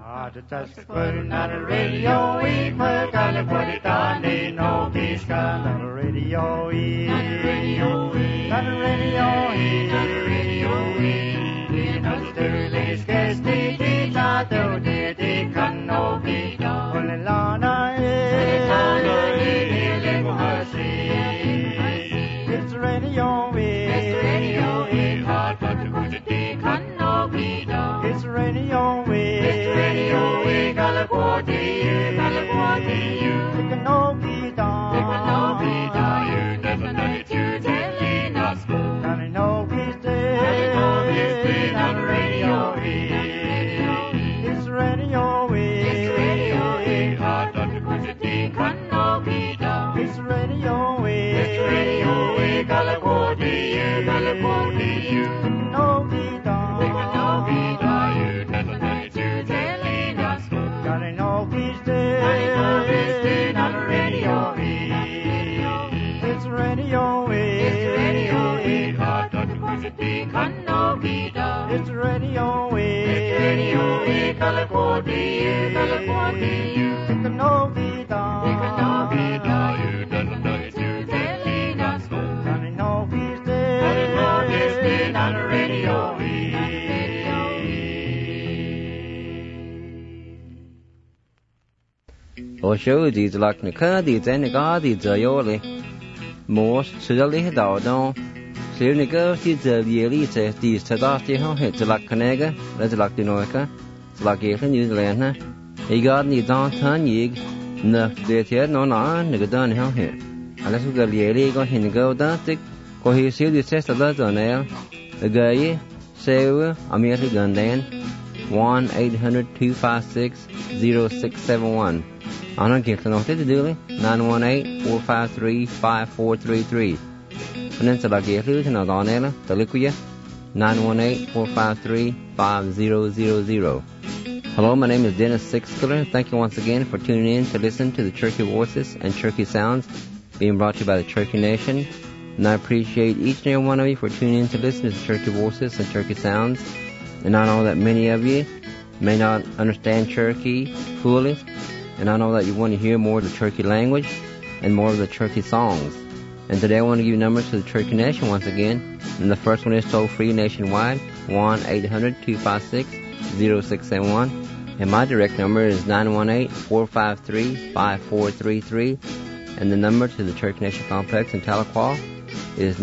Not a radio, we put on the put it on the no peace, not a radio, not a radio, not a radio, not a radio, not a sterling, guess the data, the can no be done. Only Lana is it's radio, it's radio, hard but the put it can no be done. It's radio, it's radio, California, it can no be done. It can no be done. You never know it, you telling us more. Not a no peace day, not a radio, it's radio, it's radio, hard but the put it can no be done. It's radio, California, it can no be done. It can no be done. You never know it, you telling us more. Got a no peace day, not a radio, it's radio, hard but the put it can no be done. It's radio, California, it can no be done. It can no be done. You never know it, you telling us more. Got a no peace day, not a radio, Or show these like Nika, these and the God, these are your most silly down. So Nika, these are the elite, these Tadasti, it's like Canega, that's like the Noica, it's like New Zealand. He got the downtown yig, no, there's yet no, nigga done here. Unless we got the elite, go in the go down, go here, see the test of that on there. The guy, say, I'm here to gun then 1-800-256-0671. I don't get to know what to do. 918-453-5433. And then like get to know on there. The liquid 918-453-5000. Hello, my name is Dennis Sixkiller. Thank you once again for tuning in to listen to the Cherokee Voices and Cherokee Sounds being brought to you by the Cherokee Nation. And I appreciate each and every one of you for tuning in to listen to the Cherokee Voices and Cherokee Sounds. And I know that many of you may not understand Cherokee fully. And I know that you want to hear more of the Cherokee language and more of the Cherokee songs. And today I want to give you numbers to the Cherokee Nation once again. And the first one is toll-free nationwide, 1-800-256-0671. And my direct number is 918-453-5433. And the number to the Cherokee Nation Complex in Tahlequah is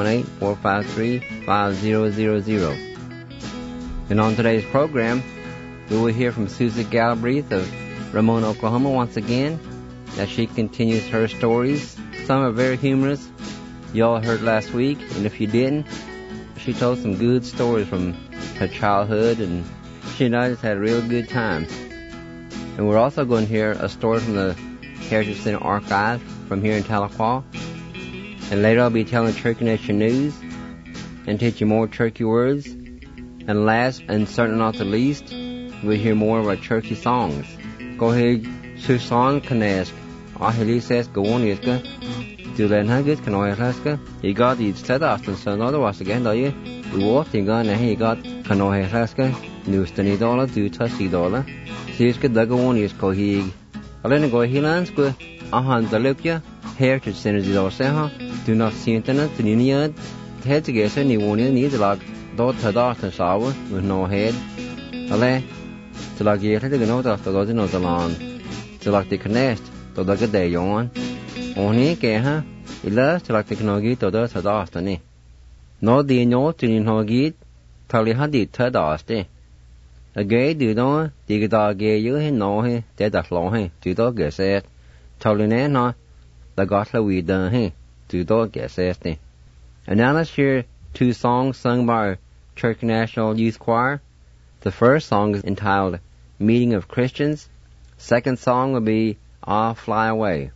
918-453-5000. And on today's program, we will hear from Susie Galbraith of Ramona, Oklahoma once again, as she continues her stories. Some are very humorous. Y'all heard last week, and if you didn't, she told some good stories from her childhood, and she and I just had a real good time. And we're also going to hear a story from the Heritage Center Archive from here in Tahlequah. And later I'll be telling Cherokee Nation news and teach you more Cherokee words. And last, and certainly not the least, we'll hear more of our Cherokee songs. Go ahead, Susan Kanesk. Ahilises Gawoniska. Dulen Haggis, Kanoihaska. He got the Tedastan, so another was again, though you. We walked in gun and he got Kanoihaska. Newstony dollar, do Tussie dollar. Siska Dagawonisko he. Alena go Hilanska. Hanzalipia. Heritage Centers is also. Do not see internet, the Union. Head together, and you won't need a lot. Dot Tedastan shower with no head. Ale. To like you to the note after those in the lawn. To like the connect. To like a day on. Only care, he loves to like the Knogi to the Tadastani. No, the note in Hogit, Tally Hadid Tadasti. A gay do no, the dog gay you he know he, dead a flow he, to dog guess it. Tally no, the gotla we done he, to dog guess it. And now let's hear two songs sung by our Cherokee National Youth Choir. The first song is entitled Meeting of Christians. Second song will be I'll Fly Away.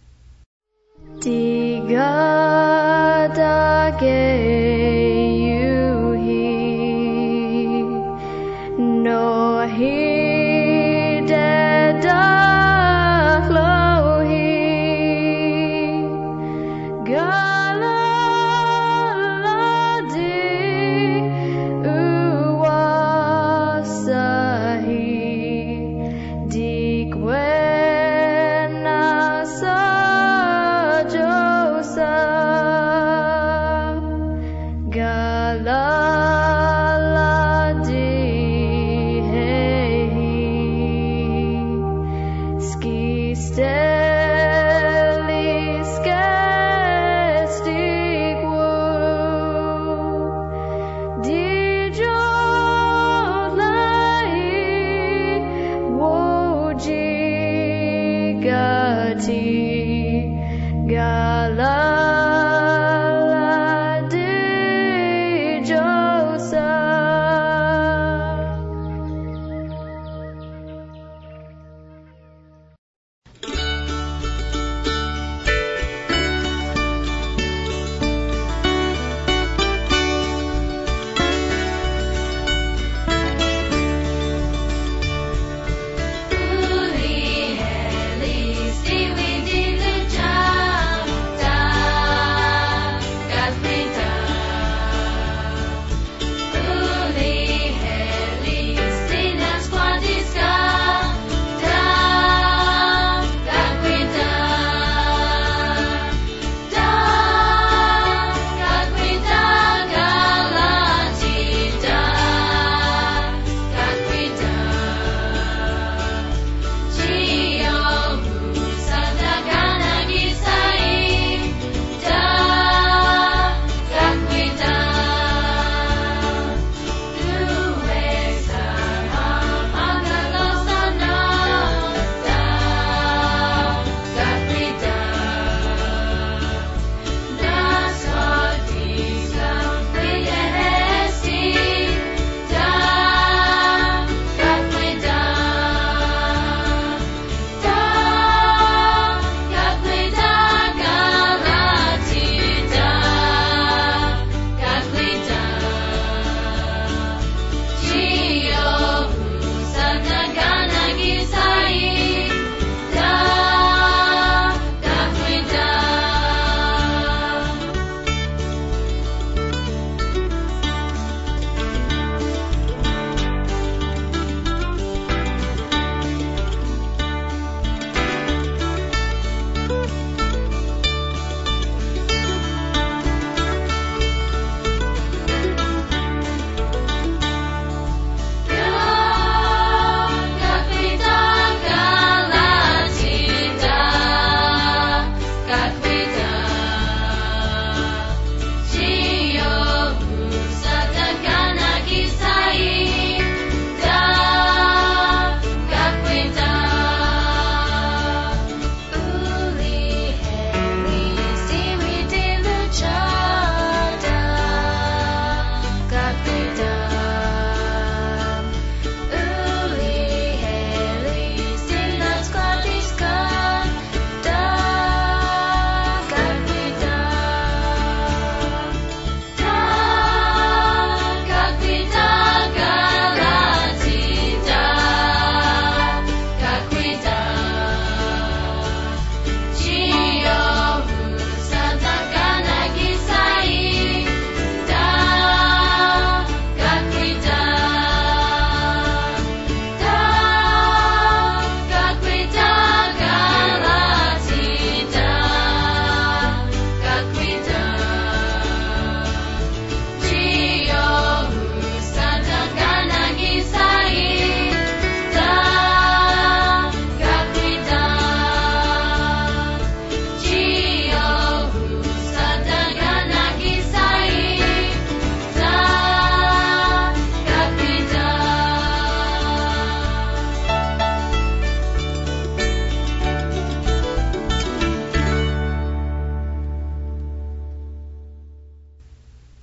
Digadage you he no he deda lo he galaladi uwasahi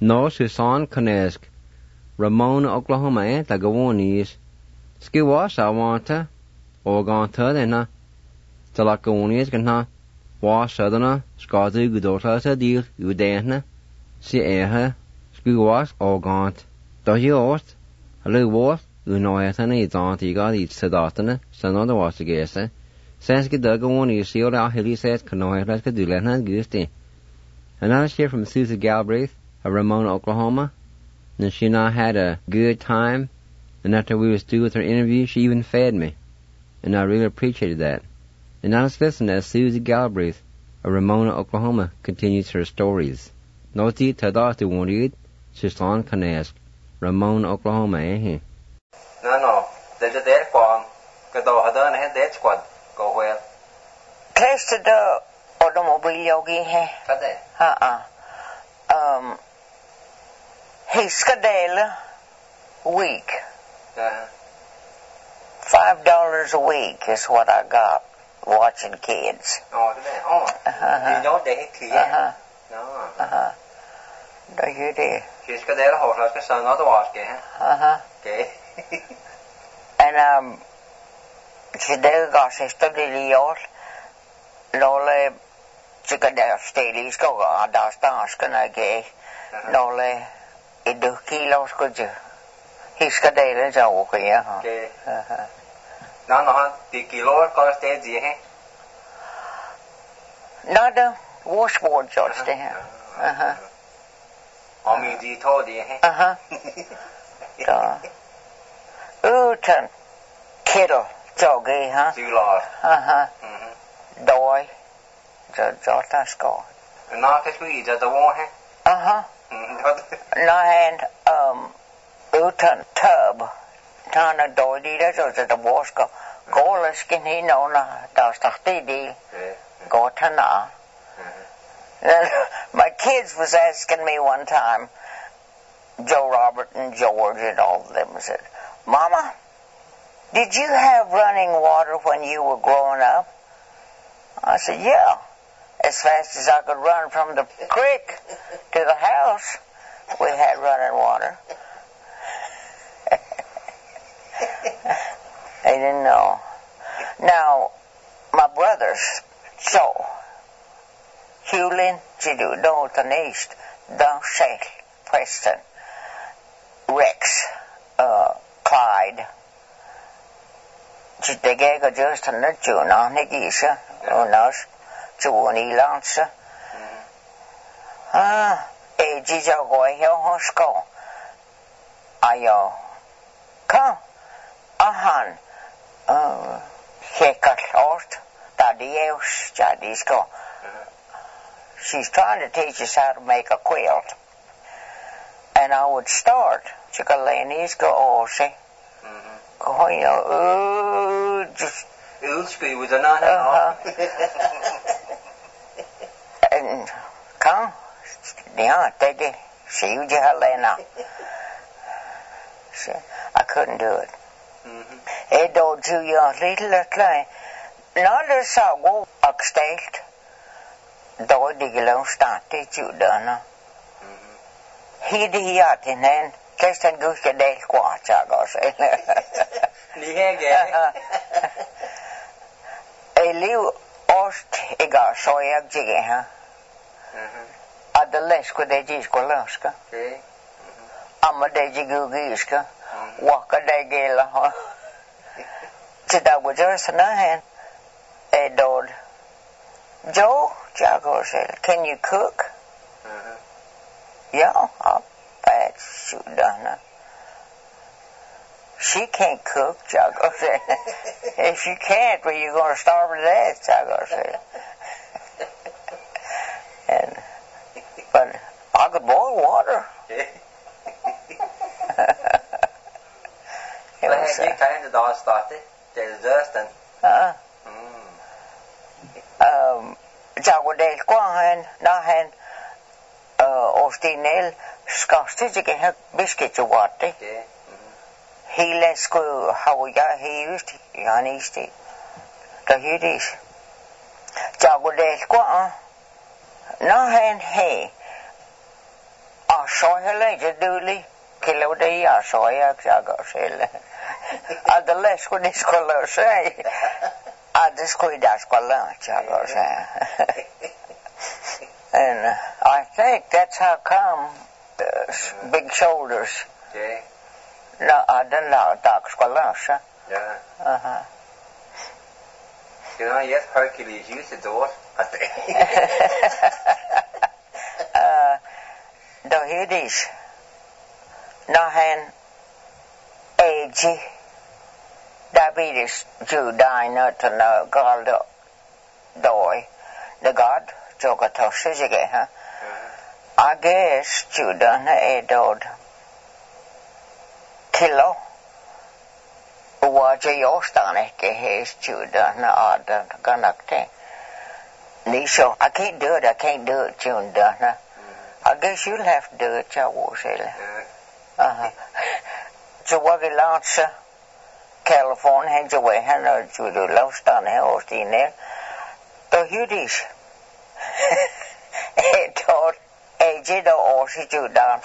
No, Susan Konesk, Ramona, Oklahoma, the Gawonies. Ski was I want to, or gone to then, the Laconies can ha, was Southerner, Scotty, good daughter, deal, you dana, see her, ski was, or gone. Do you ost? A little was, you know, as an eight aunt, you got each sedatana, so another was to guess, Says get the Gawonies, see all our hilly says, can know let's do Lenna Gusty. Another share from Susie Galbraith of Ramona, Oklahoma. And she and I had a good time. And after we was through with her interview, she even fed me. And I really appreciated that. And now let's listen as Susie Galbraith of Ramona, Oklahoma continues her stories. Noti tada tu wondered, Susan Kanesk, Ramona, Oklahoma, eh? No, there's a dead farm. Kado hadan had dead squad. Go well. Tested the automobile yogi, eh? Hiskadale week. $5 a week is what I got watching kids. Oh, you know they hit kids. No. Do you do? Hiskadale horse like son not wash okay. And today got sister Liliot. Lole Chicadale Stadies go on Dastan gay. Lole it do kilos could you? Hiskadale is okay, yeah. Okay. No, the kilo cost is not the washboard judge there. I mean, you told you, Utan Kittle, Joggy, huh? You lost. Doy, Jota Score. And not as we eat at the war, No hand, Utan Tub, Tana Doy, that's at the Bosco. Go, skin he no, that's the deal. Go to na. My kids was asking me one time, Joe Robert and George and all of them said, Mama, did you have running water when you were growing up? I said, yeah, as fast as I could run from the creek to the house, we had running water. They didn't know. Now, my brothers, Joe, Hewlin, Jidu, Dalton East, Don Shale, Preston, Rex, Clyde, Jittegega Justin, Juna, Nigisa, Unas, Juani Lancer. Jijo Goy, Hosko. Ayo, come, Ahan, Hekat Ort, Tadieus, Jadisco. She's trying to teach us how to make a quilt. And I would start. Chikalani's go, oh, see. Oh, you know, just. Ulsby was another. And come. Yeah, take it. See you, Helena. I couldn't do it. It don't do you a little clay. Not as I go upstate. Då ligger någonstans i judarna. Hidiat innan, nästan guska del kvar, jag säger. Ni hänger. Liv ost igår så jag gick här. Adles ko det gick och löska. Amma det gick gugiska. Waka det gela. Så där var det så när Edord. Joe, Jago said, can you cook? Yeah, I'll bet you done. She can't cook, Jago said. If you can't, well, you're going to starve to death, Jago said. But I could boil water. It was you kind of dog started. There's Justin. Jago del Quan, Nahan, Ostinel, Scostic, biscuit of water. He let's go how we got he used Yanisti. The Hidis. Jago del Quan, Nahan, hey. så heller inte dålig. Kilo det jag sa jag själv. Alldeles skulle skulle säga. Alldeles skulle det skulle jag säga. And I think that's how come big shoulders. Okay. No, I don't know. Dark squash. Yeah. You know, yes, Hercules used to do it. Då hydis. När han ägde diabetes judina till när galda doj. Det gad joka tossige ha. I guess judina är död. Kilo. Waja jostain ehkä heistä judina ada ganakte. Nisho, I can't do it. I can't do it, judina. I guess you'll have to do it, jag was eller. Så var vi lanse California, hen så var han og judo lavstand her hos dine. Då hydis. Då ægge då også judan.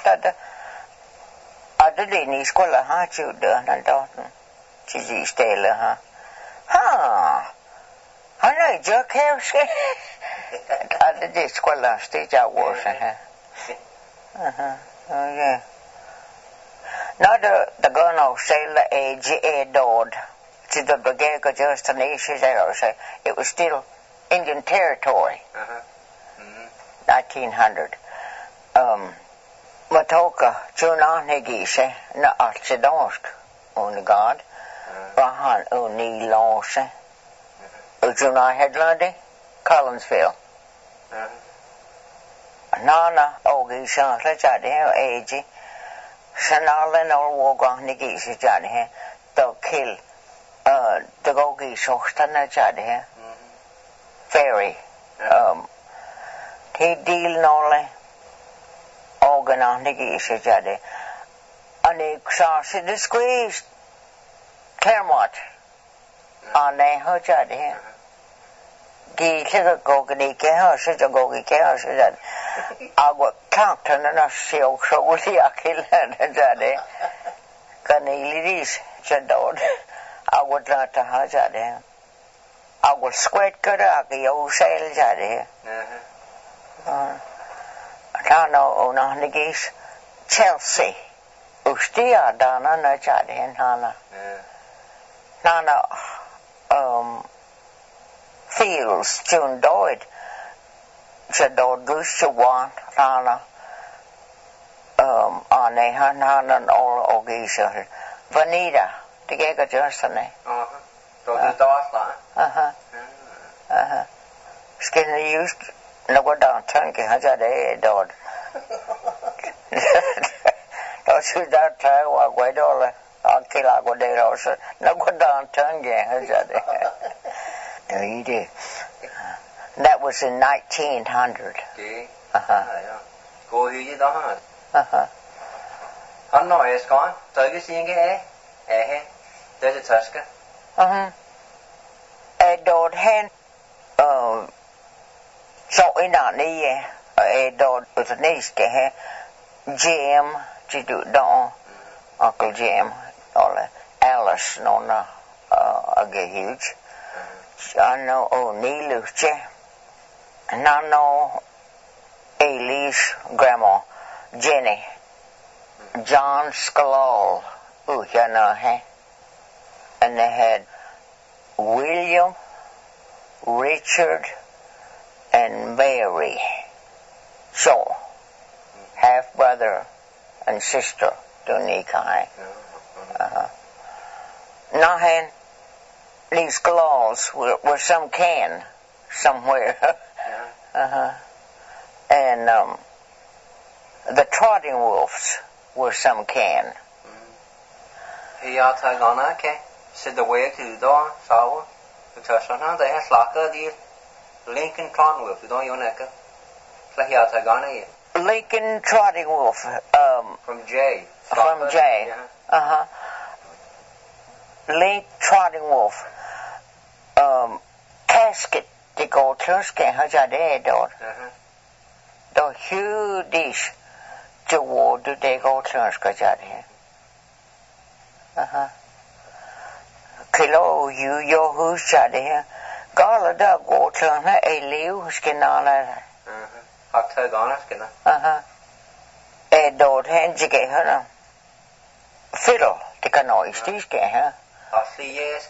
Ada det ni skulle ha judan den dagen. Til stille ha. Han er jo kævske. Ada det skulle sted jeg var her. Okay. Now the gun of sailor age dod to the Brigade just an say it was still Indian territory. 1900. Matoka Juna Negise na Archidonsk on God. Bahan Uni Lawse. Juna Headlandy, Collinsville. Nana Ogi Shankla Jadhe age. Sanalen or Woga Nigisi Jadhe. The kill the Gogi Shostana Jadhe. Ferry. He deal nole Ogana Nigisi Jadhe. And he saw the squeeze Claremont on a Hojadhe. Gi liga gogni ke ha se gogi ke ha se that I got count and na sio so uli akil and jade kaniliris chadod I would not to ha jade I would squat kara ki o sail jade Tano ona nigis Chelsea ustia dana na jade hana nana Fields, June Doyd, Jadod Goose, Jawan, Rana, Ane, Hanan, and all Ogisa, Vanita, the Gaga Johnson. So the doors, Skin used, no go down, Tunky, Hazade, Dodd. Don't shoot that try, walk away, dollar. I'll kill Agua de Rosa. No go down, Tunky, Hazade. He did. That was in 1900. Okay. Gå hit då han. Han nói skon. Tới cái xin cái he. Tới cái taska. Dod hen. Så innan ni dod utnis ke he. Jim chỉ du då. Uncle Jim. Eller Alice nonna a huge. I know O'Neill and I know Elise grandma Jenny John Scalal you know and they had William Richard and Mary so half brother and sister to Nikai now these claws were some can somewhere. And the trotting wolves were some can. He ought to go on, okay? Said the way to the door, saw the Tussana, they had Slaka, the Lincoln trotting wolf, you don't you know? So he ought to go on. Lincoln trotting wolf. From Jay. From Jay. Link trotting wolf. Casket det går tröskeln har jag det då. Då hudish George det går tjänska jadi. Kilo you hus jadi. Gala da går tjänska elev skinala. Học thơ gõ nó kìa nó. Đồ hen chỉ kể hết à. Fiddle thì cái nói tí kể ha. Artliesk.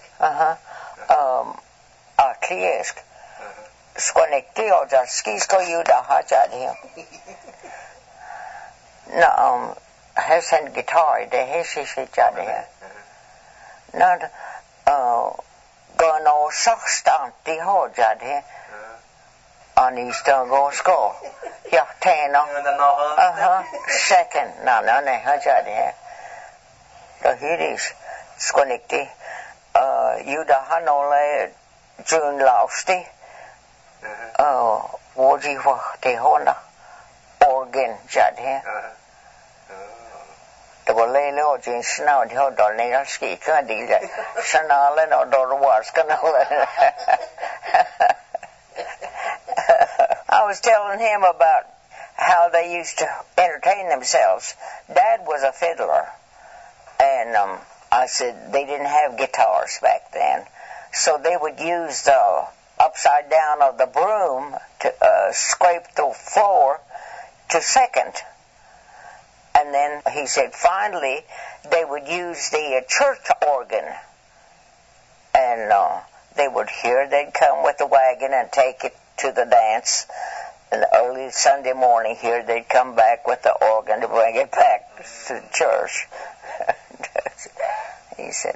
Artliesk. Skånekti och jag skisko ju da har jag det. Nå, has en gitarr det har sig jag det. Nå, går nå saxtant det har jag det. Ani stå sko. Ja, tena. Second. Nej, har jag det. Då hyris skånekti. Ju da har några June lausti. Vårdi var det hålla. Organ jag det. Det var lele och June snau det har då ner skrika det. Sanalen och då var skanalen. I was telling him about how they used to entertain themselves. Dad was a fiddler, and I said they didn't have guitars back then, so they would use the upside down of the broom to scrape the floor to second. And then he said finally they would use the church organ, and they would hear they'd come with the wagon and take it to the dance, and early Sunday morning here they'd come back with the organ to bring it back to the church. He said,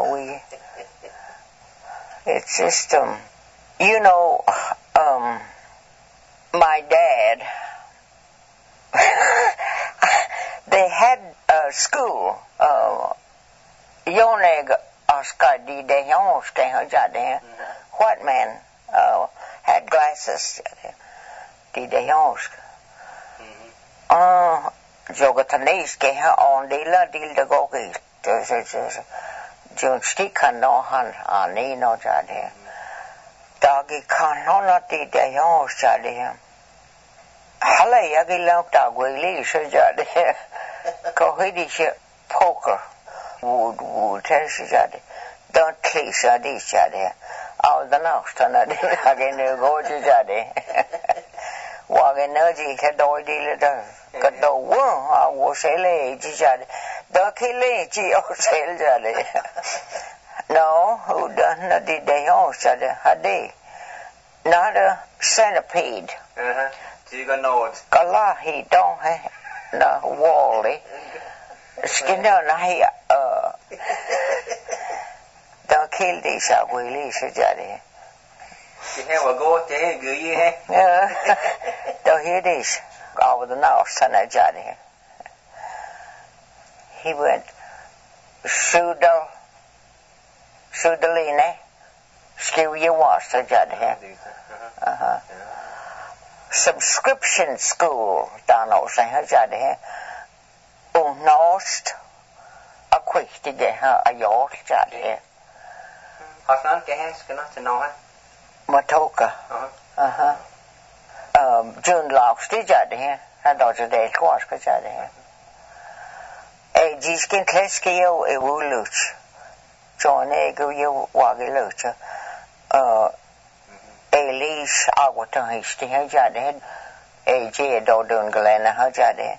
it's just, my dad, they had a school, Yoneg Oscar di de Jonske, white man, had glasses. De Jonske. Jogataniske her on dela del de gogi. Jun stikan no han ni no jade. Dagi kan no na de Jonske jade. Hala yagi lok da gwili se jade. Ko hidi se poker. Wood test jade. Don't please adi jade. All the next and again go to Jade. Walk energy had no deal got the one I was a lady Jade. The Kiliji or Sail Jade. No, who done the day on Jade? Hadi. Not a centipede. You got notes. Galahi don't have no wally. Skin down here. Don't kill these are really so jolly. You have a go to him, Don't hear this. Over the north, son of Johnny. He went Sudaline. Skill you was to Johnny. Subscription school, Donald St. Johnny. Unost. A quick to get her a yacht, Johnny. Hasnan cái hết cái nó sẽ nói. Matoka. June lost the jade. I don't know the course que jade. Diskin Kleskio e Wuluch. John Ego you wagi luch. Elise Aguaton Histy Jade. J. Dodun Galena Hajade.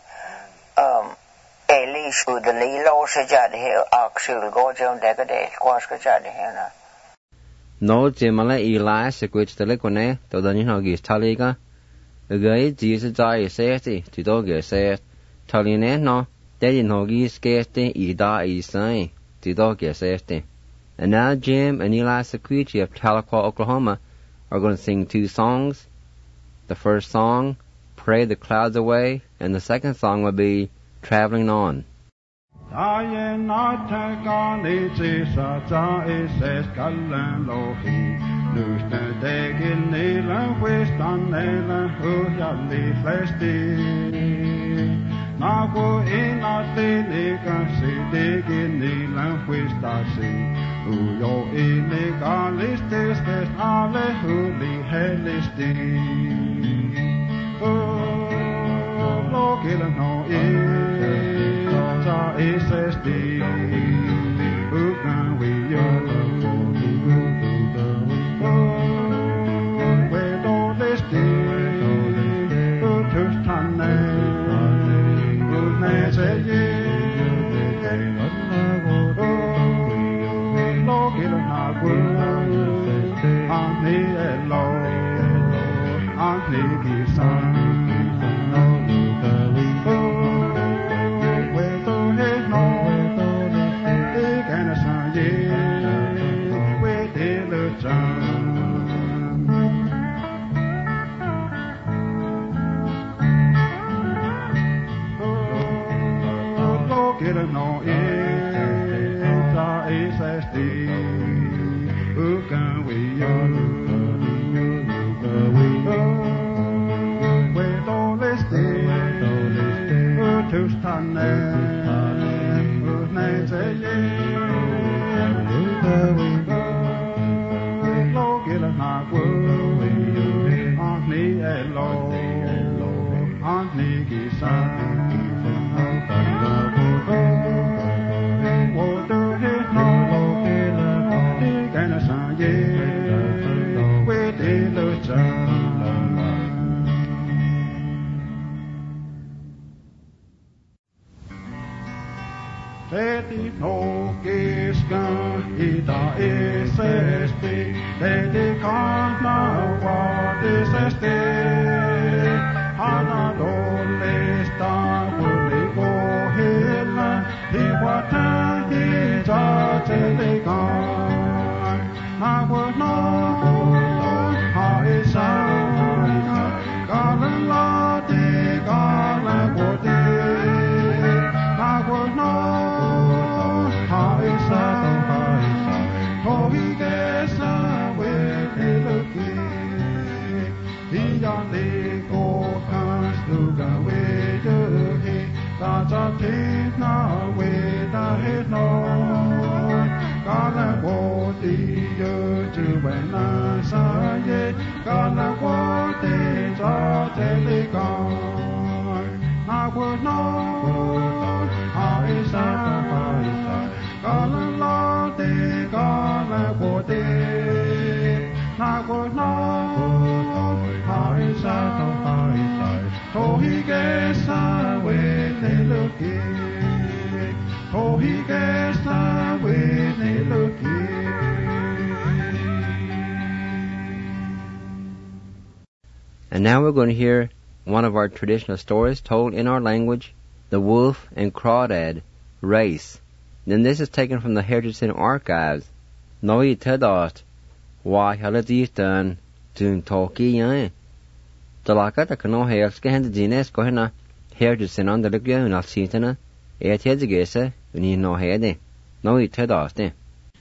Elise with the Lilo Sajade. Axel Gorgon Decade. Quasca Jade. No Jimala Eli Sequich the Lecone, to the Nihogis Taliga. The guy Jesus Jai Safety, to dog says, Taline no, Daddy Nogis Scarcity, Ida Isai, to dog safety. And now Jim and Eli Sequich of Tahlequah, Oklahoma, are going to sing two songs. The first song, Pray the Clouds Away, and the second song will be Traveling On. I am not gone, it's a jar, it says, Callan Lohi. Lose the day in Nila, West on Nila, who shall be flesty. Now go in a thing, see, dig in Nila, West I see. Who yo illegal is this, all who be hellisty. Oh. And now we're going to hear one of our traditional stories told in our language, The Wolf and Crawdad, Race. Then this is taken from the Heritage Center archives. Nói Tedast, why Haladistan, Tun Toki Yan. The Lakata Kano Hales can the Gines go hena, Heritage Center on the Lugia and Alcintana, Etiagesa, when you know Hede. Nói Tedast.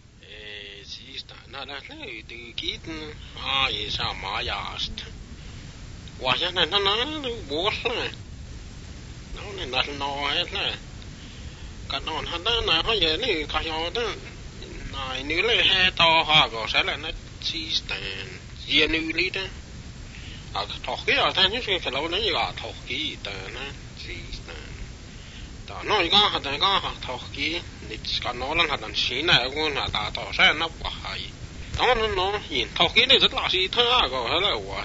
Why not? No, water. No, nothing. No, hết. Cả non hết đó, nó giờ này cả giờ đó, này nếu lấy hai to hoa có sẽ là nó chỉ tàn, giờ nếu lấy đó, thọc cái ở thanh chứ phải lâu nữa gì cả thọc cái tàn á, chỉ tàn. Đó nó có hạt này có thọc cái, cái nó là hạt xí này cũng là đã tỏ sẽ nó quá hay. Đó nó nhìn thọc cái này rất là xí thơ có hết là quá.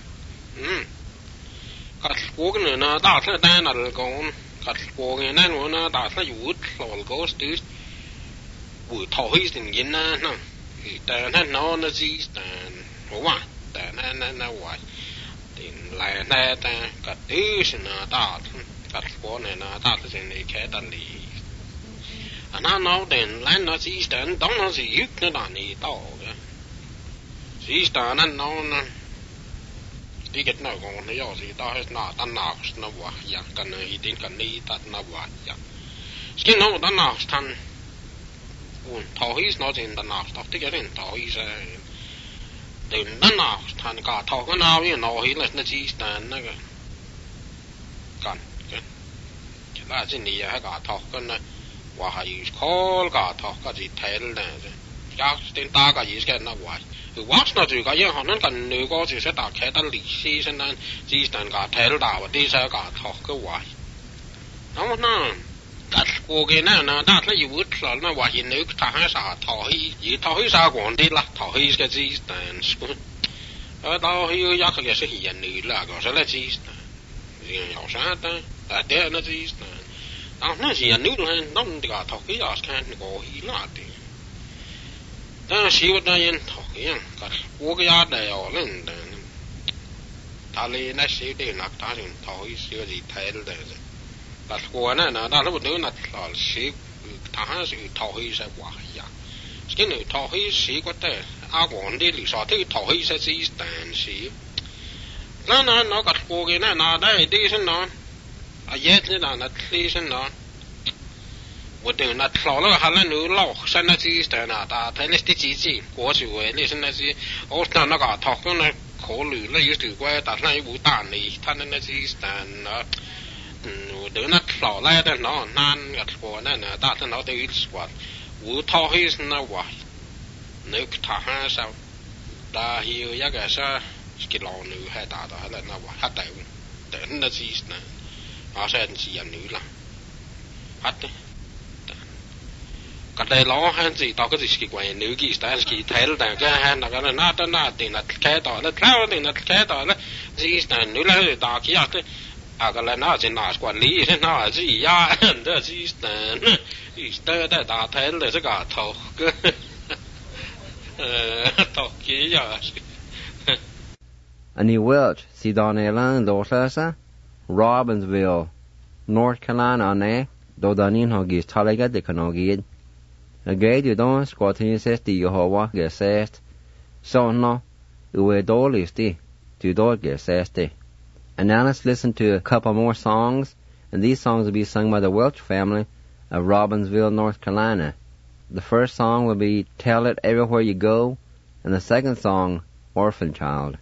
Cắt cuốc này nó đã sẽ đan là con cắt cuốc này nó đã sẽ dụt lòi có từ buổi thổi sinh nhiên nó đan nó chỉ đan hóa đan nó hóa thì lại này ta cắt thứ nó đã cắt cuốc này nó đã sẽ này cái đan đi nó đan lại nó chỉ đan đóng nó chỉ ít nó đan đi to cái chỉ đan nó đi cái nào còn nó giờ gì đó hết nào tan nào nó quá ya cần này tin cần đi tan nó quá ya cái nó tan nào tan thổi nó trên tan nào thổi cái này thổi ra từ tan nào tan cả thổi cái nào như nó hết là nó chỉ tan nó cái cần cái là cái này hay cả thổi cái này quá hay khó cả thổi cái gì thế này ya den ta ga yi ska na wa watch na ju ga ye han nan kan nu go ju se ta ke ta li si sen nan ji stan ga tel da wa di sa ga tho ke wa na na ta ko ge na na da la yu wut la na wa yin nu ta ha sa tho yi tho hi sa gon di la tho hi ska ji stan da hi ya ka ge se hi yan nu la ga sa la ji stan ji ya sa ta da de na ji stan na na ji yan nu la non ga tho hi ya ska go hi la di da shi wa da yin tho yan ka wo ge ya da yo len da ta le na shi de na ta yin tho hi shi ji thai da ta ko na na da lu de na la shi ta ha shi tho hi sa wa ya cái này thọ hi sĩ có thể gon đi lý so thì thọ hi sẽ chỉ tàn sĩ nó cắt cô cái này nó đây đi xem nó yết như là nó đi xem nó một đường nó thọ nó hay là nữ lọc xem nó chỉ tàn à ta thấy nó chỉ của chủ ấy đi xem nó chỉ ô nó cả thọ cái này khổ lử nó yếu từ quay ta này bù tàn này thanh nó chỉ tàn nó đường nó thọ lại đó nó nan cắt cô này nè ta thấy nó tới squat vũ thọ hi nó wa nếu thà ha sao ta hiểu ya cái sao cái lò nữ hay ta đó là nó wa hát đại để nó gì nè họ sẽ chỉ ăn nữ là hát đấy cái đây lò han gì tao cái gì cái quay nữ cái ta cái thấy là cái han là cái nó tiền là cái đó là theo tiền là cái đó là gì nè nữ là ta cái cái cái là nó chỉ là quản lý nó chỉ ya đó gì nè tớ đã ta thấy là cái thầu thầu kia giờ Annie Welch si Don Elan Dorsa Robbinsville North Carolina ne do danin hogi talaga de kanogid again you don't squatting says the Jehovah get says so no we dolisti to dog get says and now let's listen to a couple more songs, and these songs will be sung by the Welch family of Robbinsville, North Carolina. The first song will be Tell It Everywhere You Go, and the second song, Orphan Child.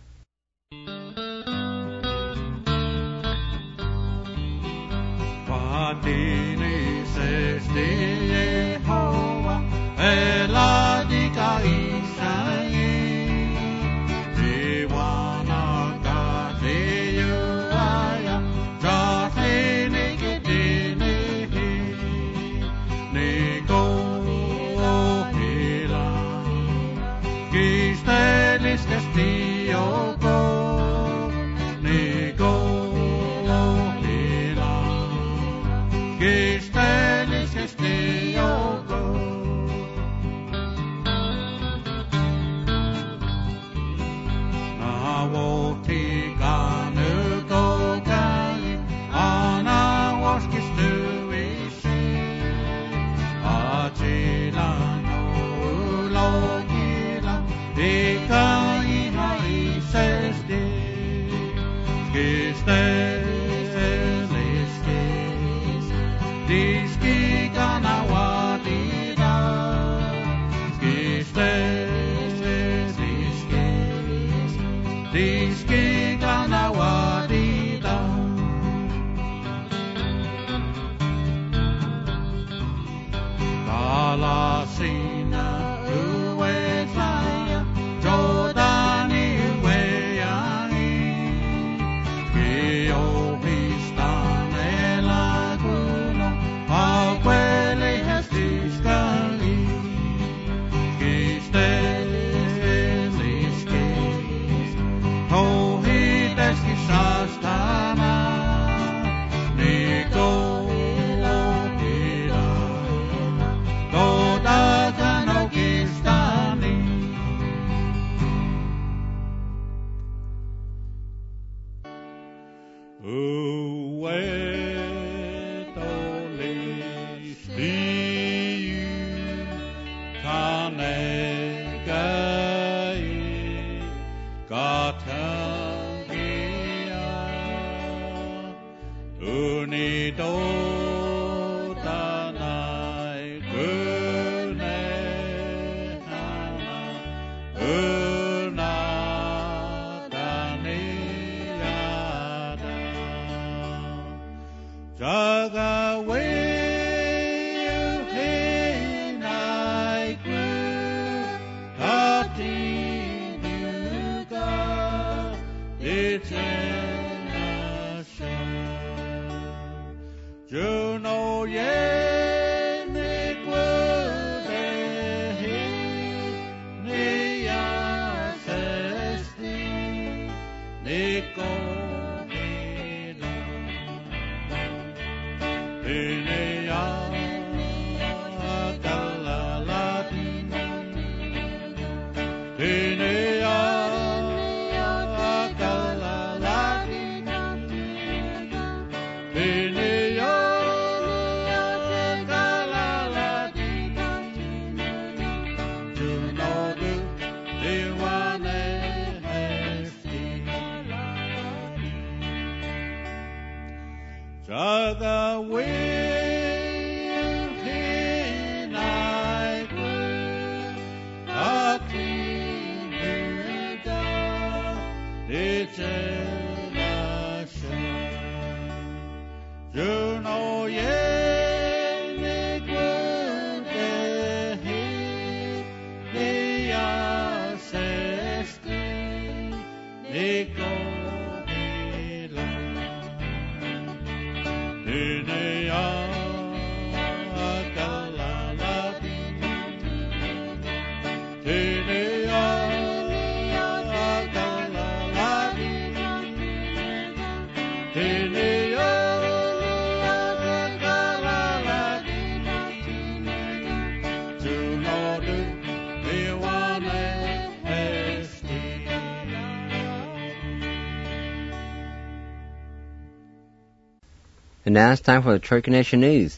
And now it's time for the Cherokee Nation News.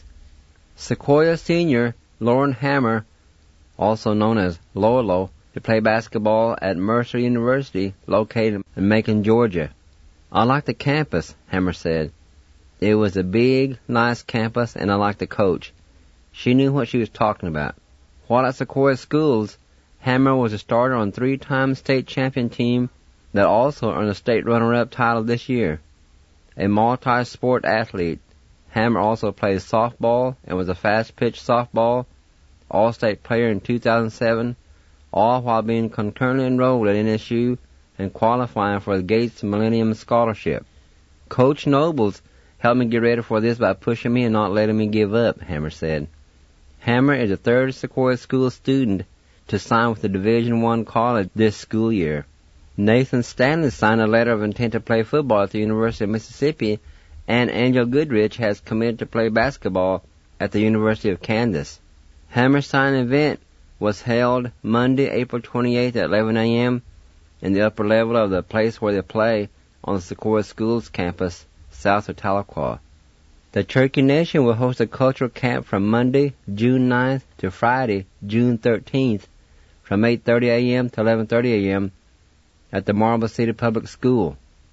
Sequoia senior Lauren Hammer, also known as Lolo, to play basketball at Mercer University, located in Macon, Georgia. I like the campus, Hammer said. It was a big, nice campus, and I liked the coach. She knew what she was talking about. While at Sequoia Schools, Hammer was a starter on 3-time state champion team that also earned a state runner-up title this year. A multi-sport athlete, Hammer also plays softball and was a fast-pitch softball all-state player in 2007, all while being concurrently enrolled at NSU and qualifying for the Gates Millennium Scholarship. Coach Nobles helped me get ready for this by pushing me and not letting me give up, Hammer said. Hammer is the third Sequoia School student to sign with the Division I college this school year. Nathan Stanley signed a letter of intent to play football at the University of Mississippi, and Angel Goodrich has committed to play basketball at the University of Kansas. Hammer's signing event was held Monday, April 28th at 11 a.m. in the upper level of the place where they play on the Sequoia Schools campus south of Tahlequah. The Cherokee Nation will host a cultural camp from Monday, June 9th to Friday, June 13th from 8:30 a.m. to 11:30 a.m. at the Marble City Public School.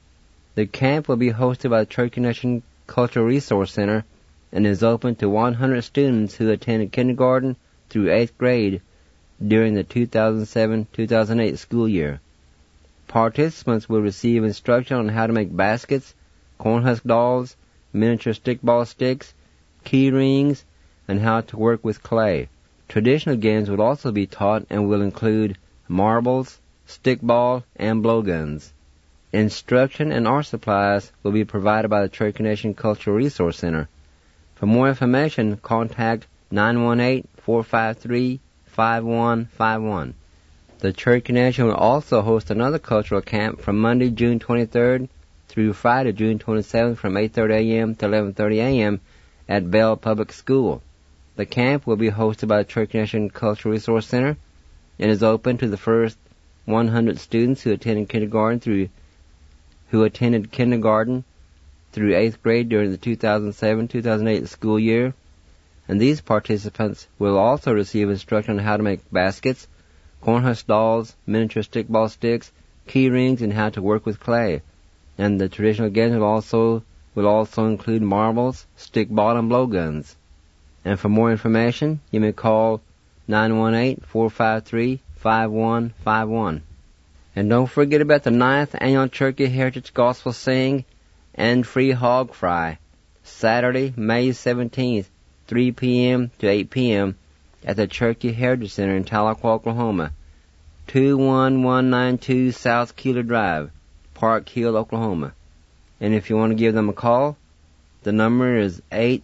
The camp will be hosted by the Cherokee Nation Cultural Resource Center and is open to 100 students who attended kindergarten through 8th grade during the 2007-2008 school year. Participants will receive instruction on how to make baskets, cornhusk dolls, miniature stickball sticks, key rings, and how to work with clay. Traditional games will also be taught and will include marbles, stickball, and blowguns. Instruction and art supplies will be provided by the Cherokee Nation Cultural Resource Center. For more information, contact 918-453-5151. The Cherokee Nation will also host another cultural camp from Monday, June 23rd through Friday, June 27th from 8:30 a.m. to 11:30 a.m. at Bell Public School. The camp will be hosted by the Cherokee Nation Cultural Resource Center and is open to the first 100 students who attended kindergarten through 8th grade during the 2007-2008 school year. And these participants will also receive instruction on how to make baskets, cornhusk dolls, miniature stickball sticks, key rings, and how to work with clay. And the traditional games will also include marbles, stickball, and blowguns. And for more information, you may call 918-453-5151. And don't forget about the 9th Annual Cherokee Heritage Gospel Sing and Free Hog Fry, Saturday, May 17th, 3 p.m. to 8 p.m. at the Cherokee Heritage Center in Tahlequah, Oklahoma, 21192 South Keeler Drive, Park Hill, Oklahoma. And if you want to give them a call, the number is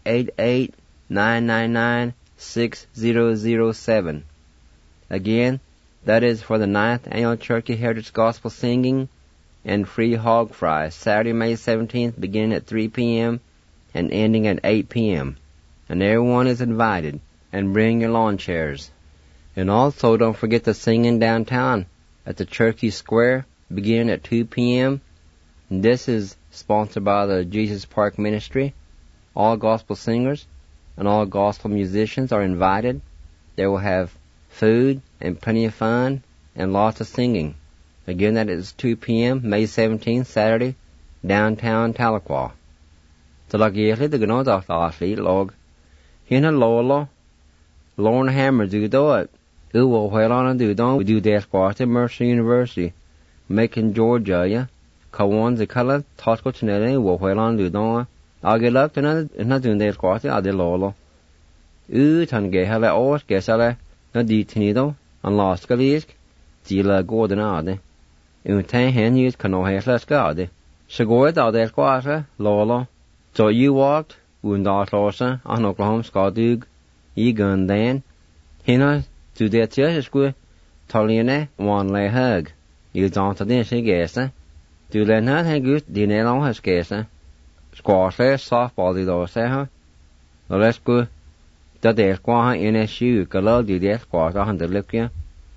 888-999-6007. Again, that is for the 9th Annual Cherokee Heritage Gospel Singing and Free Hog Fry, Saturday, May 17th, beginning at 3 p.m. and ending at 8 p.m. And everyone is invited. And bring your lawn chairs. And also, don't forget the singing downtown at the Cherokee Square, beginning at 2 p.m. And this is sponsored by the Jesus Park Ministry. All gospel singers and all gospel musicians are invited. They will have food and plenty of fun and lots of singing. Again, that is 2 p.m., May 17th, Saturday, downtown Tahlequah. So like yearly, the gnod of the athlete log. Hina Lolo, Lauren Hammer do it. Well on do don't we do that part at Mercer University, Macon, Georgia, yeah. Kawan the color, Tosco Chinelli, Wohelan Ludon, Agelak, and not doing their quarter at the Lolo. Tangehale or Gesale, not the Tinido, and lost Galisk, Zila Gordonade. Ten hen used cano hairless guard. Shagoed out their quarter, Lolo. So you walked, Woundar Lawson, on Oklahoma Scotdug, Egan then. Hina, to their church school, Toliane, one lay hug. You don't think she guessed. Do let her have good dinner on her scarce. Squash softball the door, say her. No, let's go. The day squaw in a shoe, galore the death squash on the look here.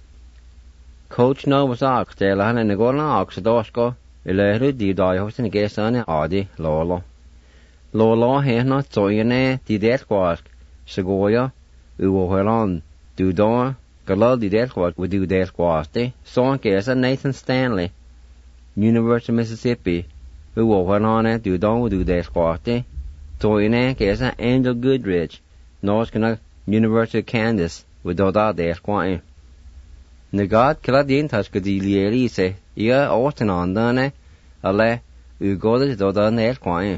Coach no was ox, Delahan and the golden ox, Dosco, Elahu, the die host and guest on it, Adi, Lolo. Lolo has not so in a, the death squash, Segoya, Uohelan, do door, galore the death squash would do death squash, so guess Nathan Stanley. University of Mississippi, who will on it, do don't do their squatty. So in a case, Angel Goodrich, North Carolina University of Kansas, with out their squatty. The God killed the touch could the say, yeah, Austin on done, a le, you go to the done their squatty.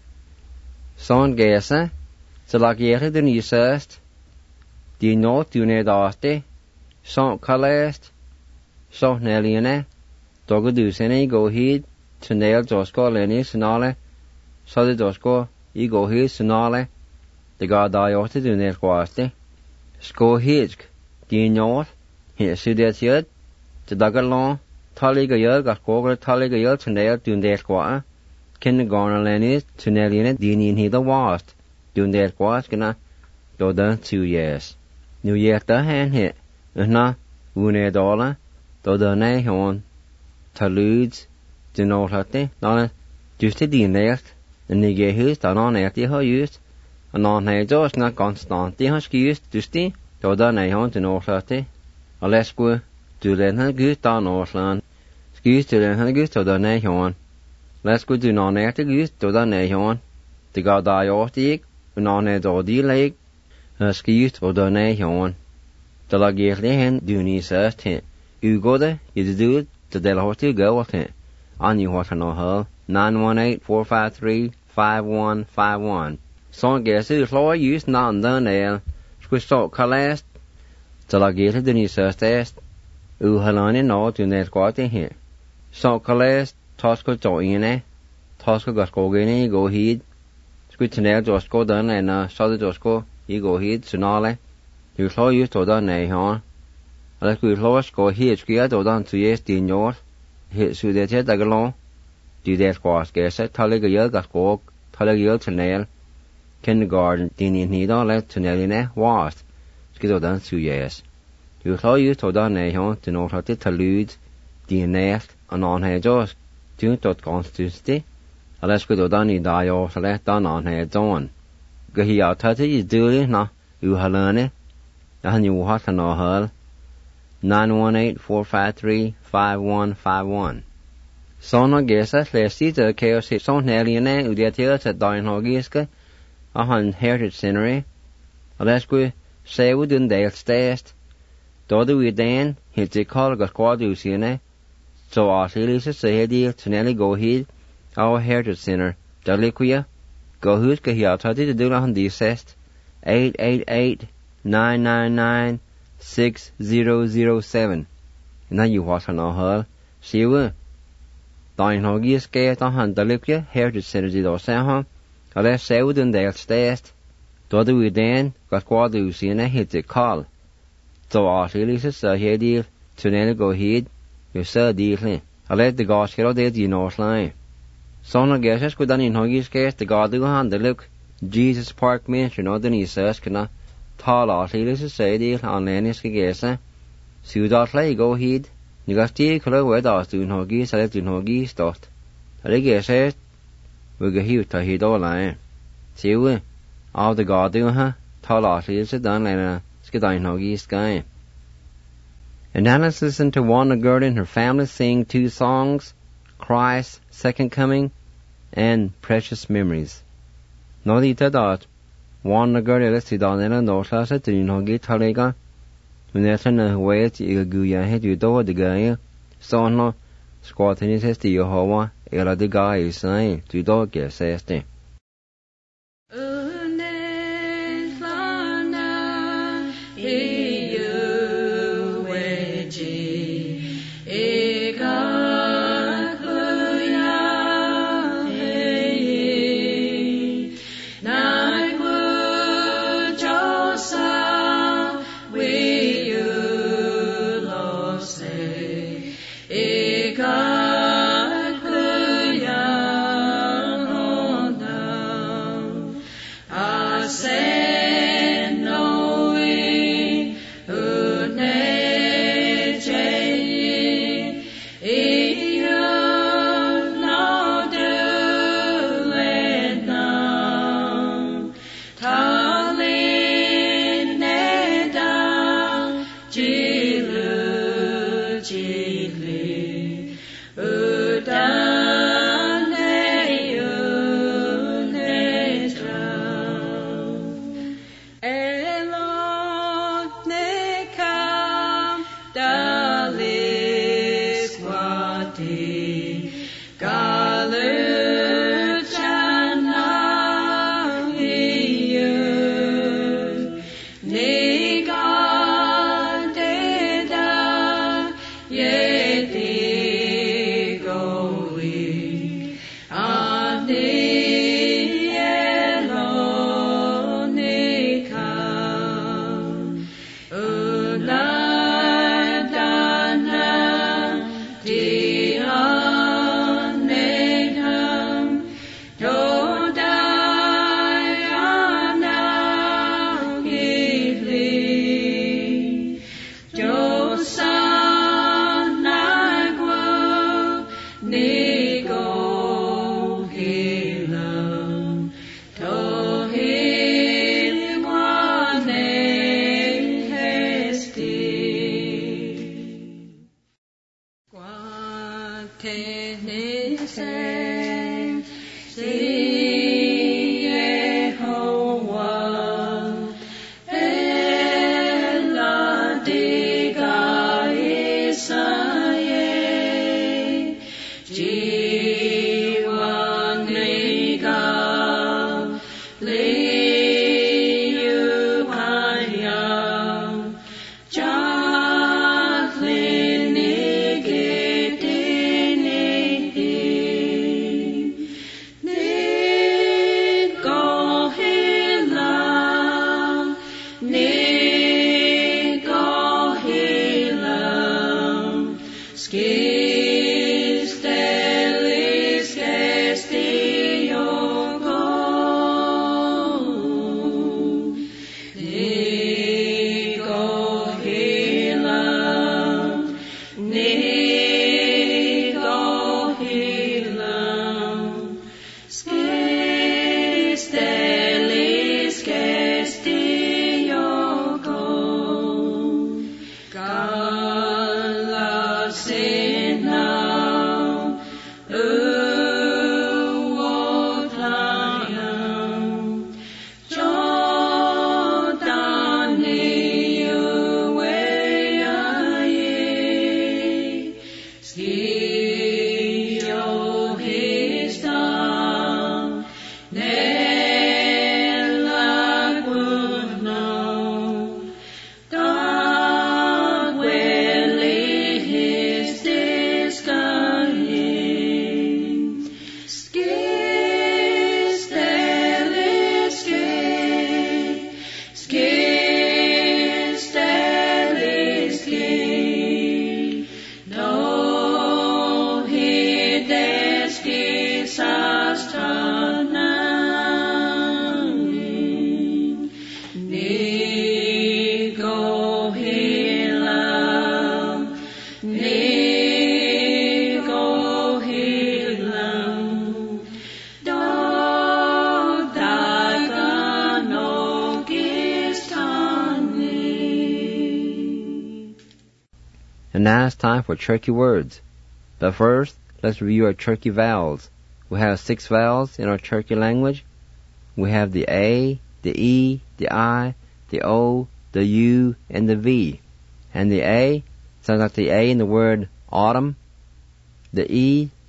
Son guess, so like yet the new first, the north to near the son colorist, so nearly in it. Doggo do sene go heed to nail Josco Lenny Sonale, so the Josco, go heed Sonale, the God die ought to do nail quasti. Sco hitch, the north, here see that yet, the dugger long, Taliga yell got cover Taliga yell to nail do nail qua, kindergarten Lenny to nail in it, Dini he the wast, do nail quast gonna go done 2 years. New year the hand hit, and na, wounded dollar, do the nay on. Taludes, the Northate, Donna, just the next, and the gay house, the non at the ho used, and non has not constant, the huskies, just the, to the Nahon to Northate, a less go, to let her goose down Northland, excuse to let her goose to the Nahon. Let's go to non at the goose to the Nahon, the god die off the egg, non has all the leg, excuse to the Nahon. The laggy hand do need first hint. You go there, you do it. The Delahorty go with it. On you what I know her. 918-453-5151. So guess who's law used not done there. Squish talk last. Till I get it the new first test. Halani no to net quite here. So last. Tosco to in it. Tosco got go in go heed. Squid to nail Josco done and so the Josco. You go heed sonale. You law used to done huh? Let's go close, go here, square, to down 2 years, in yours. Here, so that yet, I go long. Do that squash, guess it, Tully a year got go, Tully year to nail. Kindergarten, Dini needle, let to nail in a was. Skid down 2 years. You saw you to down a home to know how to allude, the nest, and on her jaws. Tune to constituency. Let's go down in die off, let down on her zone. Go here out, is doing, no, you have learned it. And you what to know her. 918-453-5151. Såna gäsa släsita chaos hit sån helgene udiaterat att dagen hagiska a han heritage scenery. Alasku say we dun dale stast. Dodo we dan hit the call got quadu sine. So Australia say deal to nearly go heed our heritage center. Daliquia go who's ka here tati to do on the sest 888-999-6007. Now you watch on her. See you. Dain hogi scared on hand Daliquia heritage center did or say huh. Alas say we dun dale stast. Dodo we dan got quadu sine hit the call. So Australia say here deal to nearly go heed. You said deal. I let the gosh get out there the north line. Son of guesses go down in Hoggy's case, the God do hand the look. Jesus Park Mansion, or the Nisas can tall out here to say deal on Lenny's guess. So that lay go heed. You got the color where that's doing Hoggy's, I let in Hoggy's dot. I guess it. We go here to heed all line. See we. All the God do, huh? Tall out here to done and skidine Hoggy's guy. And now let's listen to Wanda Gurd and her family sing 2 songs, Christ's Second Coming and Precious Memories. No dita dot, Wanda Gurd let's see down in a north to you know get Taliga. When there's a way to Guya head you do the guy, so no, squatting his to Jehovah, Ela de gai sai tu doge seste. And now it's time for Cherokee words. But first, let's review our Cherokee vowels. We have 6 vowels in our Cherokee language. We have the A, the E, the I, the O, the U, and the V. And the A sounds like the A in the word autumn. The E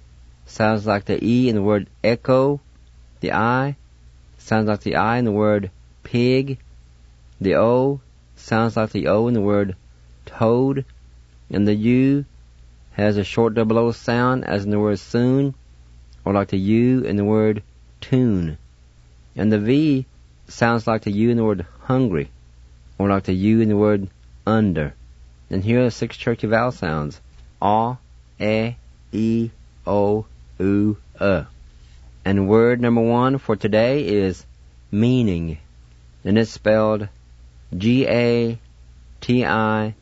sounds like the E in the word echo. The I sounds like the I in the word pig. The O sounds like the O in the word toad. And the U has a short double O sound as in the word soon, or like the U in the word tune. And the V sounds like the U in the word hungry, or like the U in the word under. And here are 6 churchy vowel sounds: A, E, O, U, And word number 1 for today is meaning. And it's spelled G-A-T-I-G-V-I.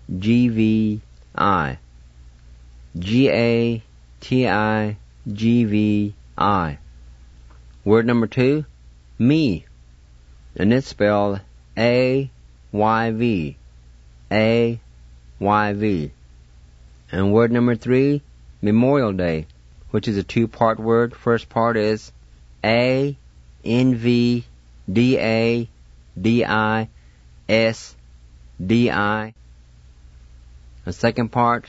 G-A-T-I-G-V-I. Word number 2, me. And it's spelled A-Y-V. A-Y-V. And word number 3, Memorial Day, which is a 2-part word. First part is A-N-V-D-A-D-I-S-D-I. The second part,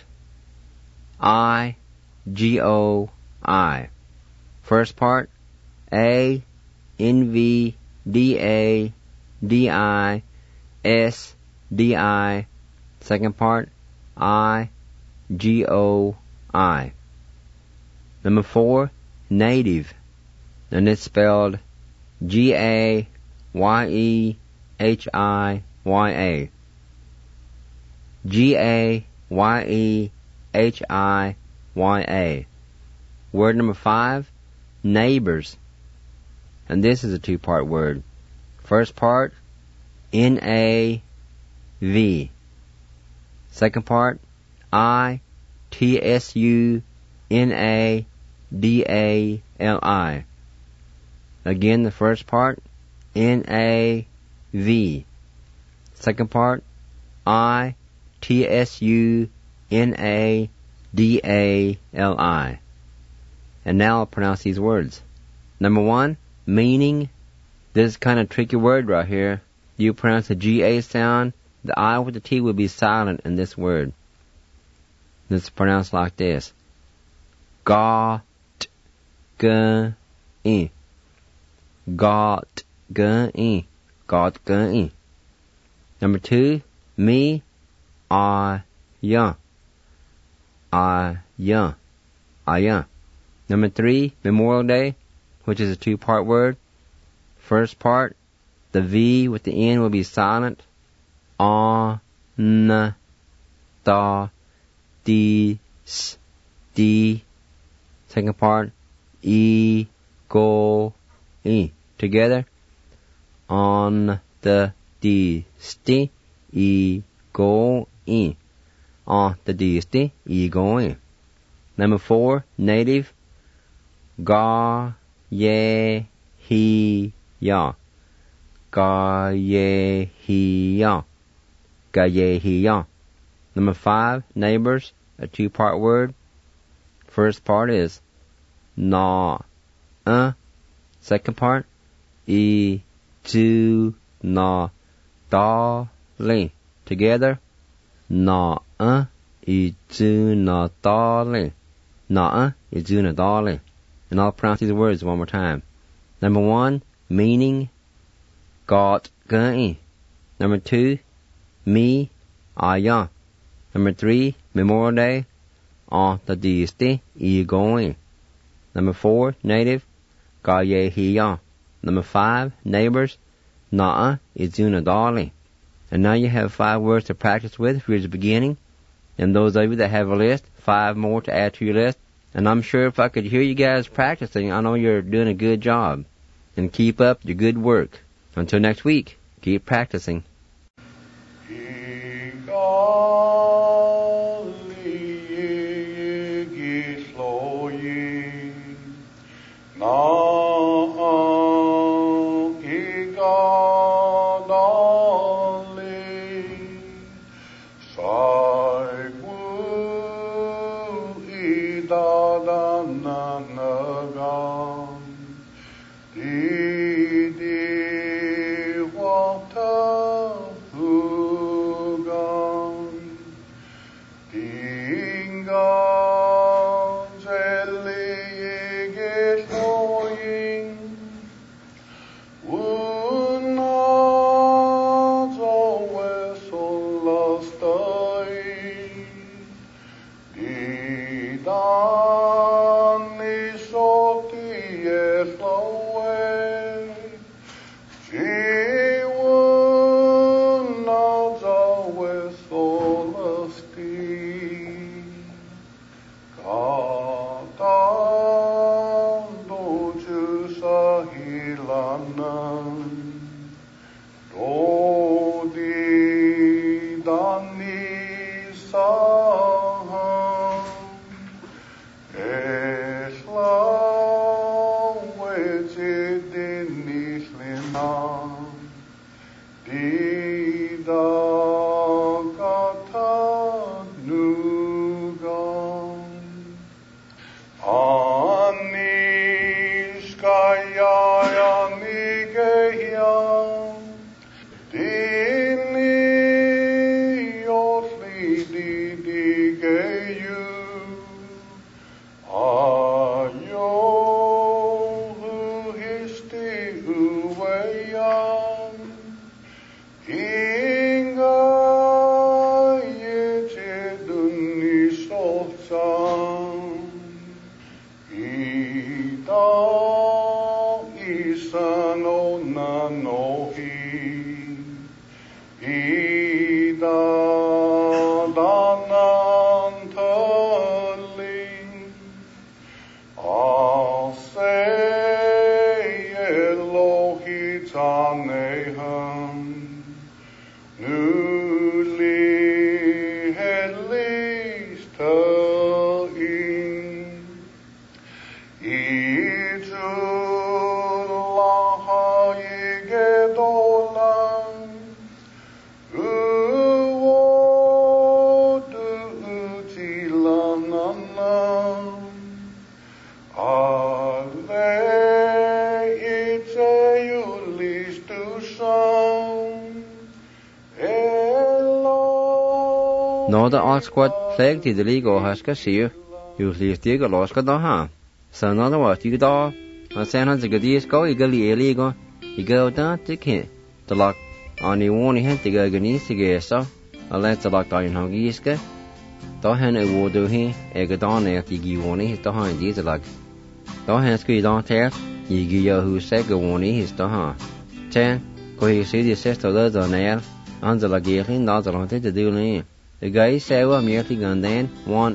I-G-O-I. First part, A-N-V-D-A-D-I-S-D-I. Second part, I-G-O-I. Number 4, native. And it's spelled G-A-Y-E-H-I-Y-A. G-A-Y-E-H-I-Y-A. Word number 5, neighbors. And this is a 2-part word. First part, N-A-V. Second part, I-T-S-U-N-A-D-A-L-I. Again, the first part, N-A-V. Second part, I-T-S-U-N-A-D-A-L-I. And now I'll pronounce these words. Number 1, meaning. This is kind of a tricky word right here. You pronounce the G-A sound. The I with the T will be silent in this word. It's pronounced like this. Got-g-i. Got-g-i. Got-g-i. Number 2, me, I-ya. I-ya. I-ya. Number 3, Memorial Day, which is a 2-part word. First part, the V with the N will be silent. A-N-T-D-S-D. Second part, E-Go-E. Together, on the D-S-D, E-Go-E. On the D-S-D, E-Go-E. Number 4, native. Ga-ye-he-ya. Ga-ye-he-ya. Ga-ye-he-ya. Number 5, neighbors, a 2-part word. First part is na. Second part, i-tu-na-da-li. Together, na-i-tu-na-da-li. Na-i-tu-na-da-li. And I'll pronounce these words one more time. Number 1, meaning. Got-g-i. Number 2, me, I-ya. Number 3, Memorial Day, on the D-S-D, E-Go-E. Number 4, native, Ga-ye-he-ya. Number 5, neighbors, Na-i-tu-na-da-li. And now you have 5 words to practice with if you're just beginning. And those of you that have a list, 5 more to add to your list. And I'm sure if I could hear you guys practicing, I know you're doing a good job. And keep up your good work. Until next week, keep practicing. Norda Alsquat flag to the league or Huska Seer, you leave the Galoska Daha. So another what you do, and San Hans a good years go, you go the illegal, you go down to Kent. The lock on the warning hand to go against the gear, so I'll let the lock down Hogiska. Dohan a war do he, a good on there to give warning his Dohan is a lock. Dohan squeeze on tear, you give your who said go warning his Dohan. 10, go you see the sister others on there, on the Lagiri, not the wanted to do me. The guy said, well, I'm merely gone then,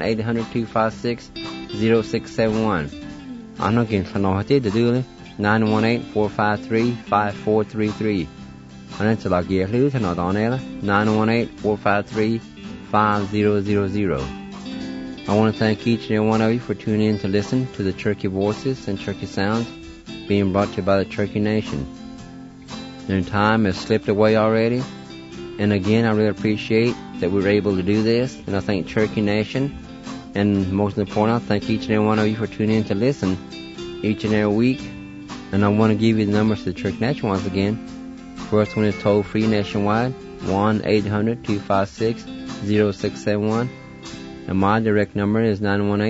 1-800-256-0671. I'm not getting for nothing to do it, 918-453-5433. And it's like a clue to not on there, 918-453-5000. I want to thank each and every one of you for tuning in to listen to the Cherokee Voices and Cherokee Sounds being brought to you by the Cherokee Nation. Their time has slipped away already, and again, I really appreciate that we were able to do this, and I thank Cherokee Nation, and most important, I thank each and every one of you for tuning in to listen each and every week. And I want to give you the numbers to the Cherokee Nation once again. First one is toll-free nationwide, 1-800-256-0671, and my direct number is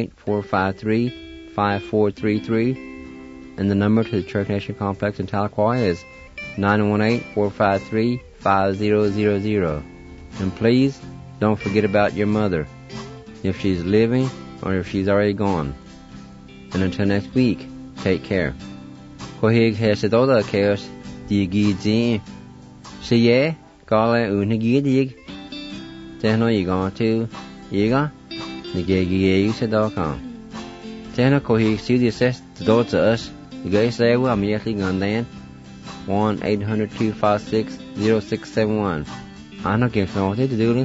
918-453-5433, and the number to the Cherokee Nation Complex in Tahlequah is 918-453-5000. And please, don't forget about your mother, if she's living or if she's already gone. And until next week, take care. Kohig has it all the chaos, Digi. See ye, Gala Unigidig. Then you going to Yiga, Nigagi.com. Then Kohig see the assess to go to us. The guy say, well, I'm immediately gone then. 1-800-256-0671. I'm not getting nothing to do it.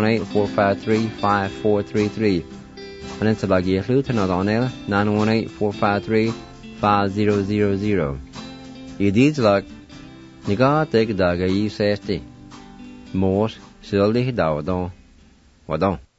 918-453-5433. And it's about your clue to not on there. 918-453-5000. You did like, you got take a dog, you say, More, silly, dog, what don't.